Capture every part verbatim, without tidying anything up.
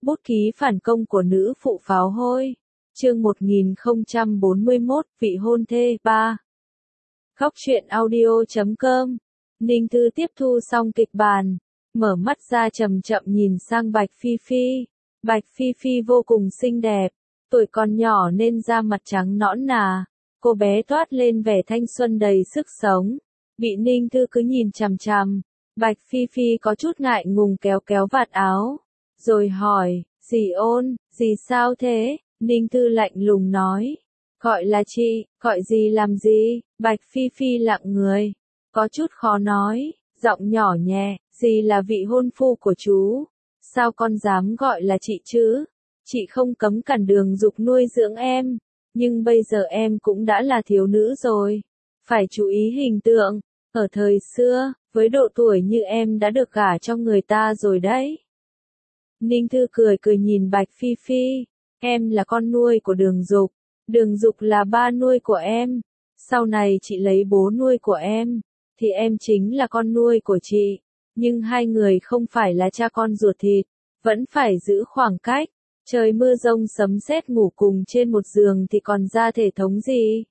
Bút ký phản công của nữ phụ pháo hôi. Chương một nghìn không trăm bốn mươi mốt, vị hôn thê, ba. Khóc chuyện audio chấm com. Ninh Thư tiếp thu xong kịch bản, mở mắt ra chậm chậm nhìn sang Bạch Phi Phi. Bạch Phi Phi vô cùng xinh đẹp, tuổi còn nhỏ nên da mặt trắng nõn nà, cô bé toát lên vẻ thanh xuân đầy sức sống. Bị Ninh Thư cứ nhìn chằm chằm, Bạch Phi Phi có chút ngại ngùng kéo kéo vạt áo, rồi hỏi, dì Ôn, dì sao thế? Ninh Thư lạnh lùng nói, gọi là chị, gọi dì làm gì? Bạch Phi Phi lặng người, có chút khó nói, giọng nhỏ nhẹ, dì là vị hôn phu của chú, sao con dám gọi là chị chứ? Chị không cấm cản Đường Dục nuôi dưỡng em, nhưng bây giờ em cũng đã là thiếu nữ rồi, phải chú ý hình tượng. Ở thời xưa, với độ tuổi như em đã được gả cho người ta rồi đấy. Ninh Thư cười cười nhìn Bạch Phi Phi, em là con nuôi của Đường Dục, Đường Dục là ba nuôi của em, sau này chị lấy bố nuôi của em, thì em chính là con nuôi của chị, nhưng hai người không phải là cha con ruột thịt, vẫn phải giữ khoảng cách, trời mưa rông sấm sét ngủ cùng trên một giường thì còn ra thể thống gì.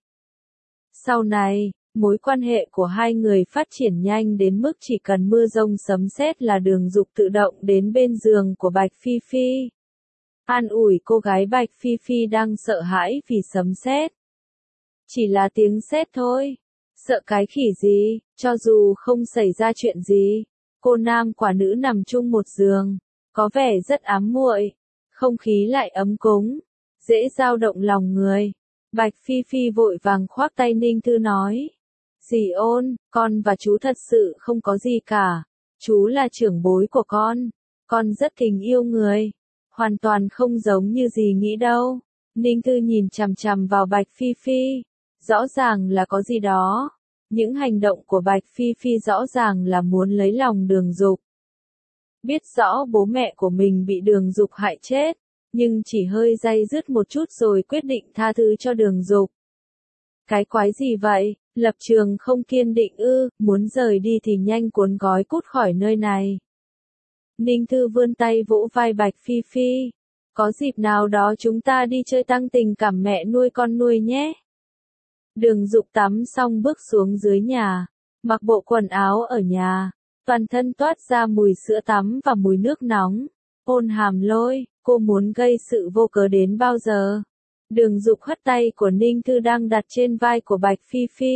Sau này, mối quan hệ của hai người phát triển nhanh đến mức chỉ cần mưa rông sấm sét là Đường Dục tự động đến bên giường của Bạch Phi Phi. An ủi cô gái Bạch Phi Phi đang sợ hãi vì sấm sét. Chỉ là tiếng sét thôi, sợ cái khỉ gì, cho dù không xảy ra chuyện gì, cô nam quả nữ nằm chung một giường, có vẻ rất ám muội, không khí lại ấm cúng, dễ dao động lòng người. Bạch Phi Phi vội vàng khoác tay Ninh Thư nói, dì Ôn, con và chú thật sự không có gì cả, chú là trưởng bối của con, con rất tình yêu người, hoàn toàn không giống như dì nghĩ đâu. Ninh Thư nhìn chằm chằm vào Bạch Phi Phi, rõ ràng là có gì đó, những hành động của Bạch Phi Phi rõ ràng là muốn lấy lòng Đường Dục. Biết rõ bố mẹ của mình bị Đường Dục hại chết, nhưng chỉ hơi day dứt một chút rồi quyết định tha thứ cho Đường Dục. Cái quái gì vậy, lập trường không kiên định ư, muốn rời đi thì nhanh cuốn gói cút khỏi nơi này. Ninh Thư vươn tay vỗ vai Bạch Phi Phi, có dịp nào đó chúng ta đi chơi tăng tình cảm mẹ nuôi con nuôi nhé. Đường Dục tắm xong bước xuống dưới nhà, mặc bộ quần áo ở nhà, toàn thân toát ra mùi sữa tắm và mùi nước nóng. Ôn Hàm Lôi, cô muốn gây sự vô cớ đến bao giờ? Đường Dục hất tay của Ninh Thư đang đặt trên vai của Bạch Phi Phi.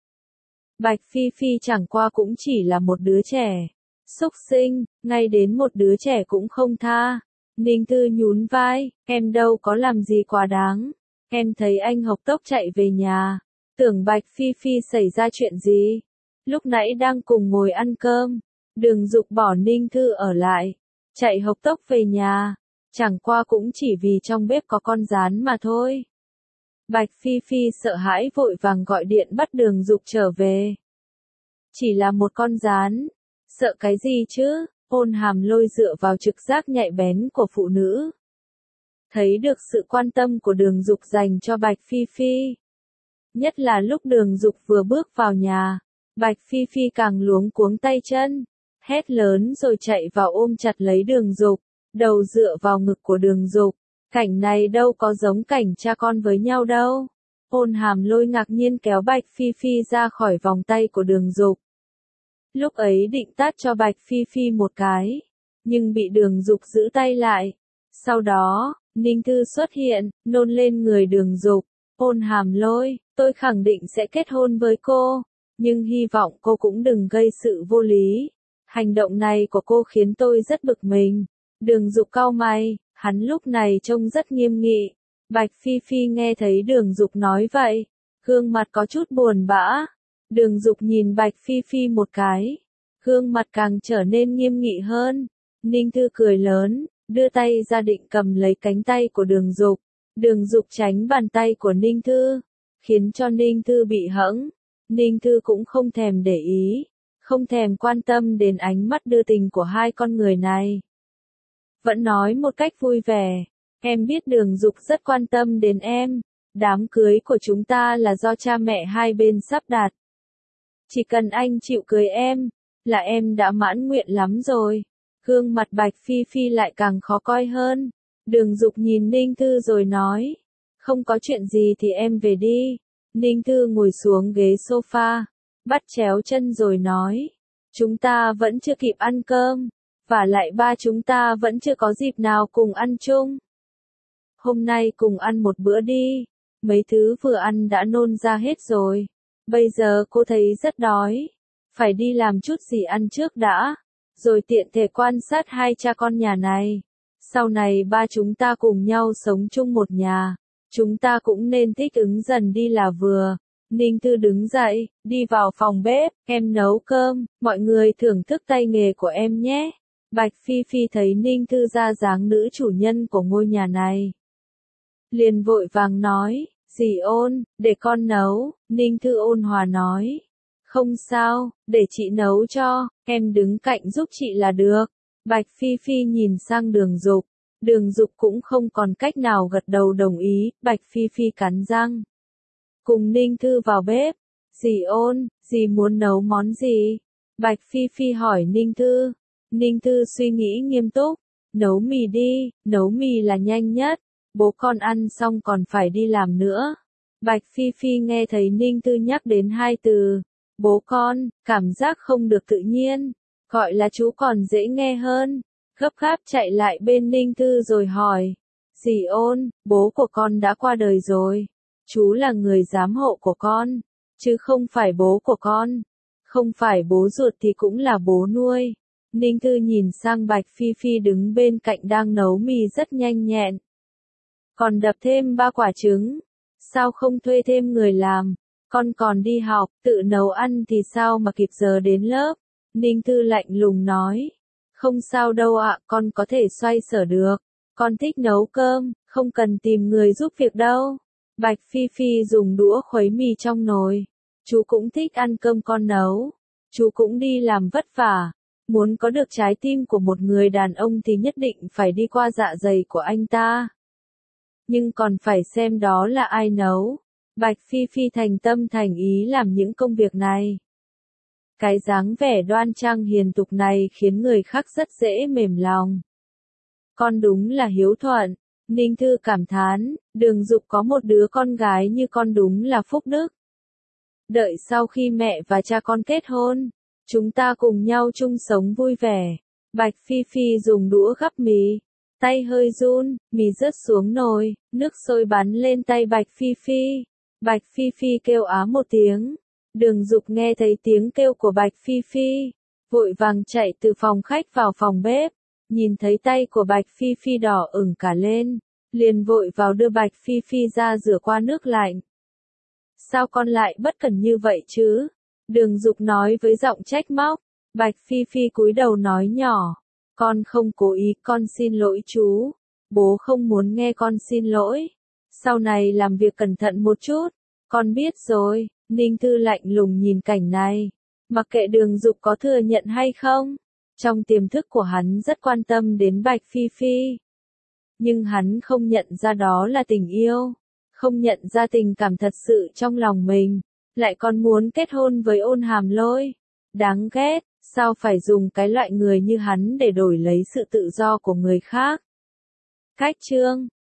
Bạch Phi Phi chẳng qua cũng chỉ là một đứa trẻ. Xúc sinh, ngay đến một đứa trẻ cũng không tha. Ninh Thư nhún vai, em đâu có làm gì quá đáng. Em thấy anh Hộc Tốc chạy về nhà, tưởng Bạch Phi Phi xảy ra chuyện gì. Lúc nãy đang cùng ngồi ăn cơm, Đường Dục bỏ Ninh Thư ở lại, chạy Hộc Tốc về nhà, chẳng qua cũng chỉ vì trong bếp có con gián mà thôi. Bạch Phi Phi sợ hãi vội vàng gọi điện bắt Đường Dục trở về. Chỉ là một con gián, sợ cái gì chứ? Ôn Hàm Lôi dựa vào trực giác nhạy bén của phụ nữ, thấy được sự quan tâm của Đường Dục dành cho Bạch Phi Phi. Nhất là lúc Đường Dục vừa bước vào nhà, Bạch Phi Phi càng luống cuống tay chân, hét lớn rồi chạy vào ôm chặt lấy Đường Dục, đầu dựa vào ngực của Đường Dục. Cảnh này đâu có giống cảnh cha con với nhau đâu. Ôn Hàm Lôi ngạc nhiên kéo Bạch Phi Phi ra khỏi vòng tay của Đường Dục. Lúc ấy định tát cho Bạch Phi Phi một cái, nhưng bị Đường Dục giữ tay lại. Sau đó, Ninh Thư xuất hiện, nôn lên người Đường Dục. Ôn Hàm Lôi, tôi khẳng định sẽ kết hôn với cô, nhưng hy vọng cô cũng đừng gây sự vô lý. Hành động này của cô khiến tôi rất bực mình. Đường Dục cau mày, hắn lúc này trông rất nghiêm nghị. Bạch Phi Phi nghe thấy Đường Dục nói vậy, gương mặt có chút buồn bã. Đường Dục nhìn Bạch Phi Phi một cái, gương mặt càng trở nên nghiêm nghị hơn. Ninh Thư cười lớn, đưa tay ra định cầm lấy cánh tay của Đường Dục. Đường Dục tránh bàn tay của Ninh Thư, khiến cho Ninh Thư bị hẫng. Ninh Thư cũng không thèm để ý, không thèm quan tâm đến ánh mắt đưa tình của hai con người này. Vẫn nói một cách vui vẻ, em biết Đường Dục rất quan tâm đến em, đám cưới của chúng ta là do cha mẹ hai bên sắp đặt. Chỉ cần anh chịu cưới em, là em đã mãn nguyện lắm rồi. Gương mặt Bạch Phi Phi lại càng khó coi hơn. Đường Dục nhìn Ninh Thư rồi nói. Không có chuyện gì thì em về đi. Ninh Thư ngồi xuống ghế sofa, bắt chéo chân rồi nói. Chúng ta vẫn chưa kịp ăn cơm. Và lại ba chúng ta vẫn chưa có dịp nào cùng ăn chung. Hôm nay cùng ăn một bữa đi. Mấy thứ vừa ăn đã nôn ra hết rồi. Bây giờ cô thấy rất đói. Phải đi làm chút gì ăn trước đã. Rồi tiện thể quan sát hai cha con nhà này. Sau này ba chúng ta cùng nhau sống chung một nhà. Chúng ta cũng nên thích ứng dần đi là vừa. Ninh Thư đứng dậy, đi vào phòng bếp. Em nấu cơm, mọi người thưởng thức tay nghề của em nhé. Bạch Phi Phi thấy Ninh Thư ra dáng nữ chủ nhân của ngôi nhà này. Liền vội vàng nói, dì Ôn, để con nấu. Ninh Thư ôn hòa nói. Không sao, để chị nấu cho, em đứng cạnh giúp chị là được. Bạch Phi Phi nhìn sang Đường Dục. Đường Dục cũng không còn cách nào gật đầu đồng ý. Bạch Phi Phi cắn răng. Cùng Ninh Thư vào bếp. Dì Ôn, dì muốn nấu món gì? Bạch Phi Phi hỏi Ninh Thư. Ninh Thư suy nghĩ nghiêm túc. Nấu mì đi, nấu mì là nhanh nhất. Bố con ăn xong còn phải đi làm nữa. Bạch Phi Phi nghe thấy Ninh Thư nhắc đến hai từ. Bố con, cảm giác không được tự nhiên. Gọi là chú còn dễ nghe hơn. Gấp gáp chạy lại bên Ninh Thư rồi hỏi. Dì Ôn, bố của con đã qua đời rồi. Chú là người giám hộ của con. Chứ không phải bố của con. Không phải bố ruột thì cũng là bố nuôi. Ninh Thư nhìn sang Bạch Phi Phi đứng bên cạnh đang nấu mì rất nhanh nhẹn. Còn đập thêm ba quả trứng. Sao không thuê thêm người làm? Con còn đi học, tự nấu ăn thì sao mà kịp giờ đến lớp? Ninh Thư lạnh lùng nói. Không sao đâu ạ, con có thể xoay sở được. Con thích nấu cơm, không cần tìm người giúp việc đâu. Bạch Phi Phi dùng đũa khuấy mì trong nồi. Chú cũng thích ăn cơm con nấu. Chú cũng đi làm vất vả. Muốn có được trái tim của một người đàn ông thì nhất định phải đi qua dạ dày của anh ta. Nhưng còn phải xem đó là ai nấu. Bạch Phi Phi thành tâm thành ý làm những công việc này. Cái dáng vẻ đoan trang hiền tục này khiến người khác rất dễ mềm lòng. Con đúng là hiếu thuận. Ninh Thư cảm thán, Đường Dục có một đứa con gái như con đúng là phúc đức. Đợi sau khi mẹ và cha con kết hôn, chúng ta cùng nhau chung sống vui vẻ. Bạch Phi Phi dùng đũa gắp mì. Tay hơi run, mì rớt xuống nồi, nước sôi bắn lên tay Bạch Phi Phi. Bạch Phi Phi kêu á một tiếng. Đường Dục nghe thấy tiếng kêu của Bạch Phi Phi. Vội vàng chạy từ phòng khách vào phòng bếp. Nhìn thấy tay của Bạch Phi Phi đỏ ửng cả lên. Liền vội vào đưa Bạch Phi Phi ra rửa qua nước lạnh. Sao con lại bất cẩn như vậy chứ? Đường Dục nói với giọng trách móc. Bạch Phi Phi cúi đầu nói nhỏ. Con không cố ý, con xin lỗi chú. Bố không muốn nghe con xin lỗi. Sau này làm việc cẩn thận một chút. Con biết rồi. Ninh Thư lạnh lùng nhìn cảnh này. Mặc kệ Đường Dục có thừa nhận hay không. Trong tiềm thức của hắn rất quan tâm đến Bạch Phi Phi. Nhưng hắn không nhận ra đó là tình yêu. Không nhận ra tình cảm thật sự trong lòng mình. Lại còn muốn kết hôn với Ôn Hàm Lôi. Đáng ghét. Sao phải dùng cái loại người như hắn để đổi lấy sự tự do của người khác? Cách chương